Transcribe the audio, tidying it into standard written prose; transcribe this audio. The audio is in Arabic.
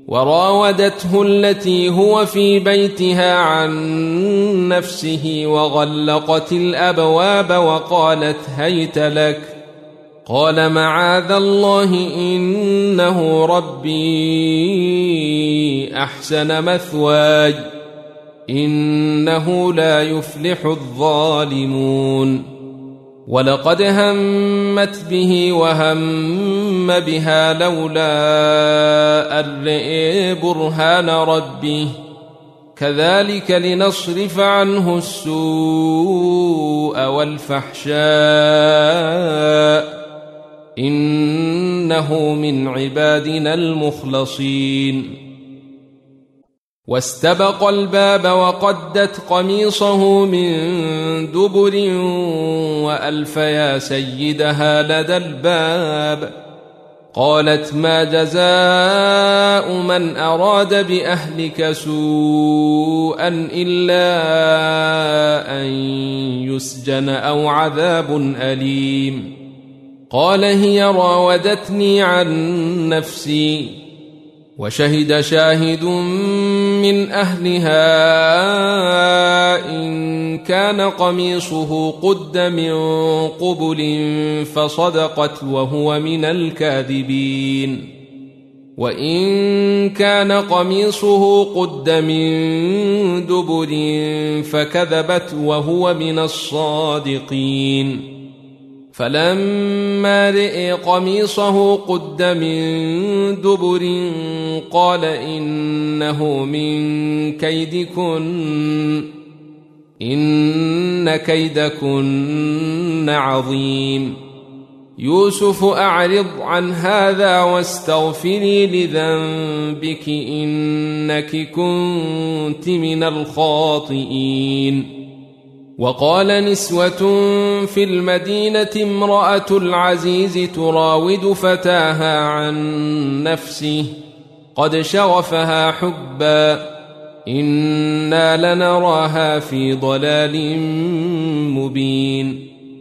وراودته التي هو في بيتها عن نفسه وغلقت الأبواب وقالت هيت لك. قال معاذ الله إنه ربي أحسن مثواي إنه لا يفلح الظالمون. ولقد همت به وهم بها لولا أن رأى برهان ربه كذلك لنصرف عنه السوء والفحشاء إنه من عبادنا المخلصين. واستبق الباب وقدت قميصه من دبر وألف يا سيدها لدى الباب. قالت ما جزاء من أراد بأهلك سوءا إلا أن يسجن أو عذاب أليم. قال هي راودتني عن نفسي. وشهد شاهد من أهلها إن كان قميصه قد من قبل فصدقت وهو من الكاذبين وإن كان قميصه قد من دبر فكذبت وهو من الصادقين. فلما رأى قميصه قد من دبر قال إنه من كيدكن إن كيدكن عظيم. يوسف أعرض عن هذا واستغفري لذنبك إنك كنت من الخاطئين. وقال نسوة في المدينة امرأة العزيز تراود فتاها عن نفسه قد شغفها حبا إنا لنراها في ضلال مبين.